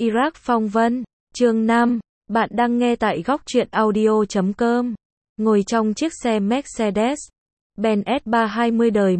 Iraq phong vân, chương 5, bạn đang nghe tại góc truyện audio.com. Ngồi trong chiếc xe Mercedes-Benz S320 đời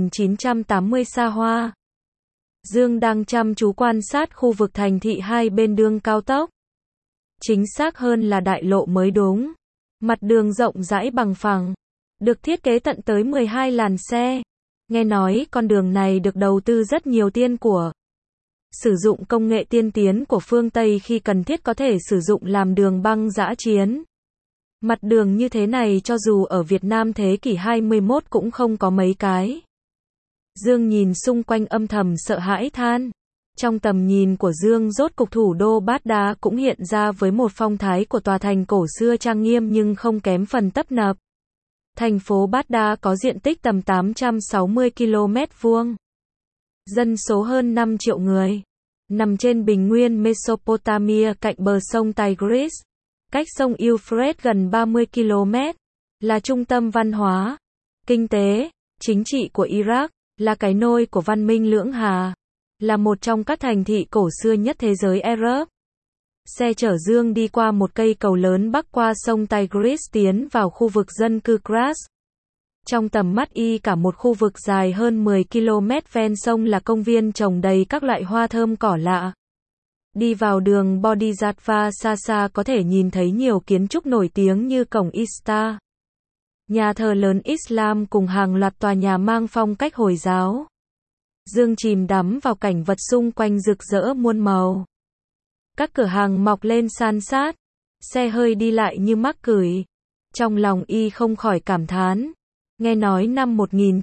1980 xa hoa. Dương đang chăm chú quan sát khu vực thành thị hai bên đường cao tốc. Chính xác hơn là đại lộ mới đúng. Mặt đường rộng rãi bằng phẳng, được thiết kế tận tới 12 làn xe. Nghe nói con đường này được đầu tư rất nhiều tiền của. Sử dụng công nghệ tiên tiến của phương Tây khi cần thiết có thể sử dụng làm đường băng dã chiến. Mặt đường như thế này cho dù ở Việt Nam thế kỷ 21 cũng không có mấy cái. Dương nhìn xung quanh âm thầm sợ hãi than. Trong tầm nhìn của Dương rốt cục thủ đô Baghdad cũng hiện ra với một phong thái của tòa thành cổ xưa trang nghiêm nhưng không kém phần tấp nập. Thành phố Baghdad có diện tích tầm 860 km vuông. Dân số hơn 5 triệu người. Nằm trên bình nguyên Mesopotamia cạnh bờ sông Tigris. Cách sông Euphrates gần 30 km. Là trung tâm văn hóa, kinh tế, chính trị của Iraq. Là cái nôi của văn minh lưỡng hà. Là một trong các thành thị cổ xưa nhất thế giới Arab. Xe chở Dương đi qua một cây cầu lớn bắc qua sông Tigris tiến vào khu vực dân cư Kras. Trong tầm mắt y cả một khu vực dài hơn 10 km ven sông là công viên trồng đầy các loại hoa thơm cỏ lạ. Đi vào đường Bodhisattva xa xa có thể nhìn thấy nhiều kiến trúc nổi tiếng như cổng Ishtar, nhà thờ lớn Islam cùng hàng loạt tòa nhà mang phong cách Hồi giáo. Dương chìm đắm vào cảnh vật xung quanh rực rỡ muôn màu. Các cửa hàng mọc lên san sát, xe hơi đi lại như mắc cười. Trong lòng y không khỏi cảm thán. Nghe nói năm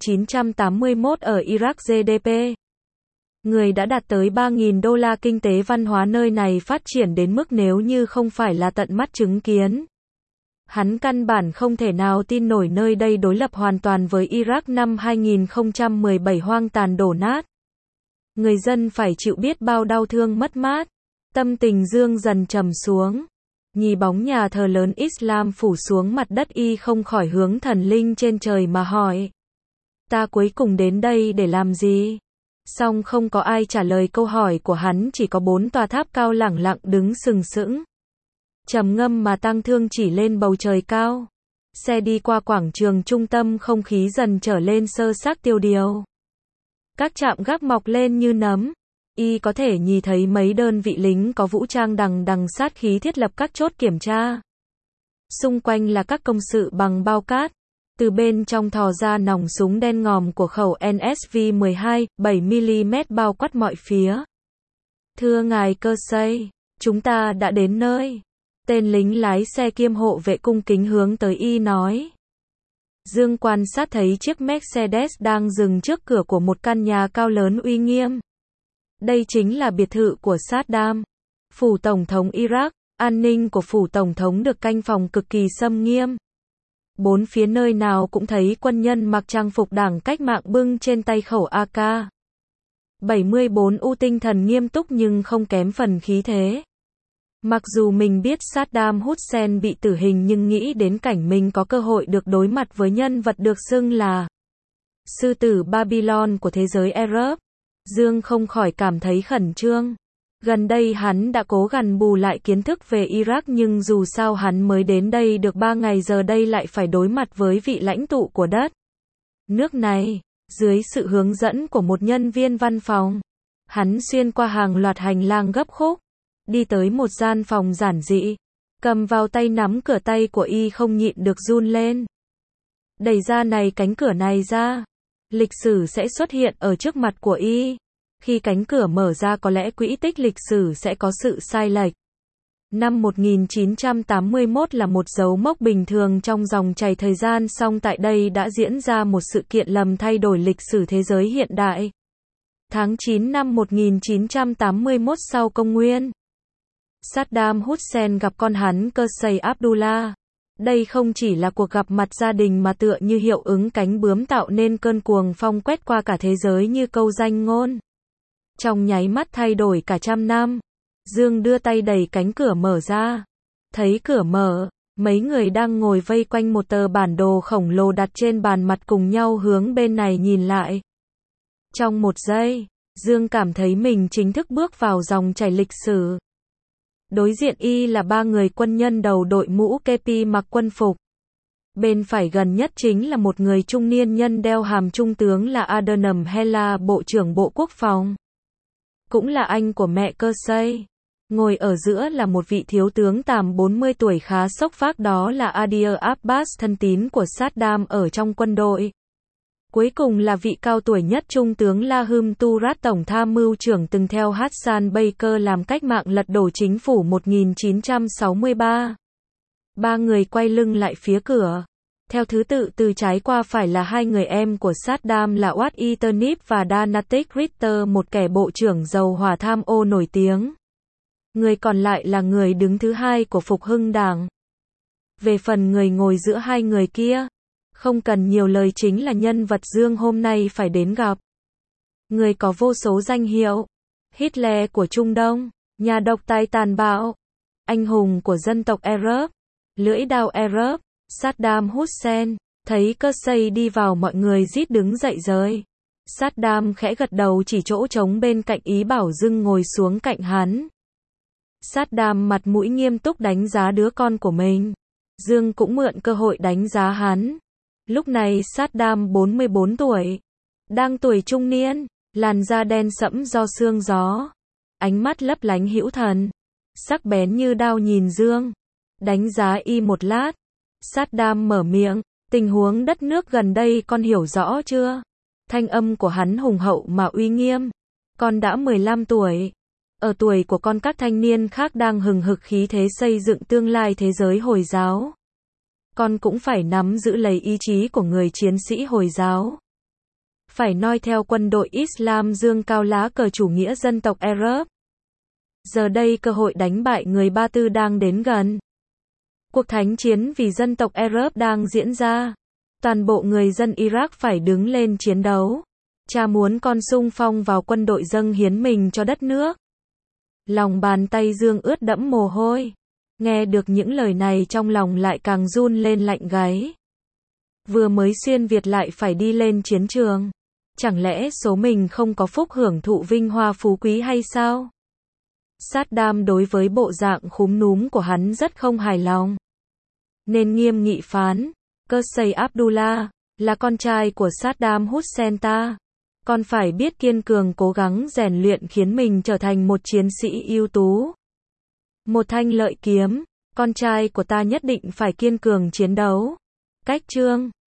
1981 ở Iraq GDP người đã đạt tới 3.000 đô la, kinh tế văn hóa nơi này phát triển đến mức nếu như không phải là tận mắt chứng kiến. Hắn căn bản không thể nào tin nổi nơi đây đối lập hoàn toàn với Iraq năm 2017 hoang tàn đổ nát. Người dân phải chịu biết bao đau thương mất mát. Tâm tình Dương dần trầm xuống. Nhìn bóng nhà thờ lớn Islam phủ xuống mặt đất y không khỏi hướng thần linh trên trời mà hỏi. Ta cuối cùng đến đây để làm gì? Song không có ai trả lời câu hỏi của hắn, chỉ có 4 tòa tháp cao lẳng lặng đứng sừng sững. Trầm ngâm mà tang thương chỉ lên bầu trời cao. Xe đi qua quảng trường trung tâm, không khí dần trở lên sơ xác tiêu điều. Các trạm gác mọc lên như nấm. Y có thể nhìn thấy mấy đơn vị lính có vũ trang đằng đằng sát khí thiết lập các chốt kiểm tra. Xung quanh là các công sự bằng bao cát. Từ bên trong thò ra nòng súng đen ngòm của khẩu NSV-12, 7mm bao quát mọi phía. Thưa ngài cơ sây, chúng ta đã đến nơi. Tên lính lái xe kiêm hộ vệ cung kính hướng tới y nói. Dương quan sát thấy chiếc Mercedes đang dừng trước cửa của một căn nhà cao lớn uy nghiêm. Đây chính là biệt thự của Saddam, phủ tổng thống Iraq. An ninh của phủ tổng thống được canh phòng cực kỳ xâm nghiêm. Bốn phía nơi nào cũng thấy quân nhân mặc trang phục đảng cách mạng bưng trên tay khẩu AK-74 tinh thần nghiêm túc nhưng không kém phần khí thế. Mặc dù mình biết Saddam Hussein bị tử hình nhưng nghĩ đến cảnh mình có cơ hội được đối mặt với nhân vật được xưng là sư tử Babylon của thế giới Arab, Dương không khỏi cảm thấy khẩn trương. Gần đây hắn đã cố gắng bù lại kiến thức về Iraq nhưng dù sao hắn mới đến đây được 3 ngày, giờ đây lại phải đối mặt với vị lãnh tụ của đất nước này. Dưới sự hướng dẫn của một nhân viên văn phòng, hắn xuyên qua hàng loạt hành lang gấp khúc, đi tới một gian phòng giản dị, cầm vào tay nắm cửa, tay của y không nhịn được run lên. Đẩy ra cánh cửa này ra, lịch sử sẽ xuất hiện ở trước mặt của y. Khi cánh cửa mở ra có lẽ quỹ tích lịch sử sẽ có sự sai lệch. Năm 1981 là một dấu mốc bình thường trong dòng chảy thời gian, song tại đây đã diễn ra một sự kiện làm thay đổi lịch sử thế giới hiện đại. Tháng 9 năm 1981 sau công nguyên, Saddam Hussein gặp con hắn Qusay Abdullah. Đây không chỉ là cuộc gặp mặt gia đình mà tựa như hiệu ứng cánh bướm tạo nên cơn cuồng phong quét qua cả thế giới như câu danh ngôn. Trong nháy mắt thay đổi cả trăm năm. Dương đưa tay đẩy cánh cửa mở ra. Thấy cửa mở, mấy người đang ngồi vây quanh một tờ bản đồ khổng lồ đặt trên bàn mặt cùng nhau hướng bên này nhìn lại. Trong một giây, Dương cảm thấy mình chính thức bước vào dòng chảy lịch sử. Đối diện y là ba người quân nhân đầu đội mũ kepi mặc quân phục. Bên phải gần nhất chính là một người trung niên nhân đeo hàm trung tướng là Adhanom Hela, Bộ trưởng Bộ Quốc phòng. Cũng là anh của mẹ Kersey. Ngồi ở giữa là một vị thiếu tướng tầm 40 tuổi khá sốc phác, đó là Adil Abbas, thân tín của Saddam ở trong quân đội. Cuối cùng là vị cao tuổi nhất, Trung tướng Lahum Turat, tổng tham mưu trưởng từng theo Hassan Baker làm cách mạng lật đổ chính phủ 1963. Ba người quay lưng lại phía cửa. Theo thứ tự từ trái qua phải là hai người em của Saddam là Watt Eternip và Danatik Ritter, một kẻ bộ trưởng dầu hỏa tham ô nổi tiếng. Người còn lại là người đứng thứ hai của Phục hưng Đảng. Về phần người ngồi giữa hai người kia, không cần nhiều lời, chính là nhân vật Dương hôm nay phải đến gặp. Người có vô số danh hiệu. Hitler của Trung Đông, nhà độc tài tàn bạo, anh hùng của dân tộc Arab, lưỡi đao Arab, Saddam Hussein. Thấy Kersey đi vào, mọi người rít đứng dậy rời. Saddam khẽ gật đầu chỉ chỗ trống bên cạnh, ý bảo Dương ngồi xuống cạnh hắn. Saddam mặt mũi nghiêm túc đánh giá đứa con của mình. Dương cũng mượn cơ hội đánh giá hắn. Lúc này Saddam 44 tuổi, đang tuổi trung niên, làn da đen sẫm do sương gió, ánh mắt lấp lánh hữu thần, sắc bén như đao nhìn Dương. Đánh giá y một lát, Saddam mở miệng, tình huống đất nước gần đây con hiểu rõ chưa? Thanh âm của hắn hùng hậu mà uy nghiêm. Con đã 15 tuổi. Ở tuổi của con, các thanh niên khác đang hừng hực khí thế xây dựng tương lai thế giới Hồi giáo. Con cũng phải nắm giữ lấy ý chí của người chiến sĩ Hồi giáo. Phải noi theo quân đội Islam dương cao lá cờ chủ nghĩa dân tộc Arab. Giờ đây cơ hội đánh bại người Ba Tư đang đến gần. Cuộc thánh chiến vì dân tộc Arab đang diễn ra. Toàn bộ người dân Iraq phải đứng lên chiến đấu. Cha muốn con xung phong vào quân đội, dâng hiến mình cho đất nước. Lòng bàn tay Dương ướt đẫm mồ hôi. Nghe được những lời này trong lòng lại càng run lên lạnh gáy. Vừa mới xuyên Việt lại phải đi lên chiến trường. Chẳng lẽ số mình không có phúc hưởng thụ vinh hoa phú quý hay sao? Saddam đối với bộ dạng khúm núm của hắn rất không hài lòng. Nên nghiêm nghị phán, Kersey Abdullah, là con trai của Saddam Hussein ta. Con phải biết kiên cường, cố gắng rèn luyện khiến mình trở thành một chiến sĩ ưu tú. Một thanh lợi kiếm, con trai của ta nhất định phải kiên cường chiến đấu. Cách chương